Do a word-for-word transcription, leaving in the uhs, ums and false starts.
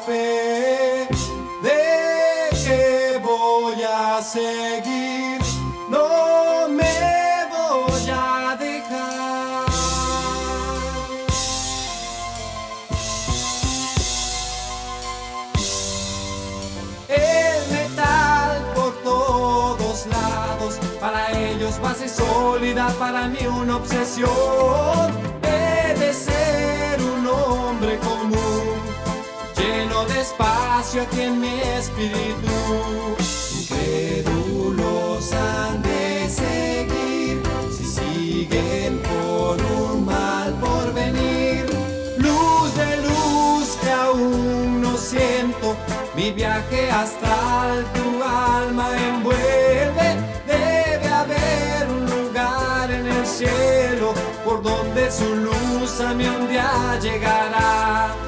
fe de que voy a seguir, no me voy a dejar. El metal por todos lados, para ellos base sólida, para mí una obsesión. He de ser un hombre común, lleno de espacio aquí en mi espíritu. Incrédulos han de seguir, si siguen por un mal porvenir. Luz de luz que aún no siento, mi viaje astral tu alma envuelve. Debe haber un lugar en el cielo por donde su luz a mí un día llegará.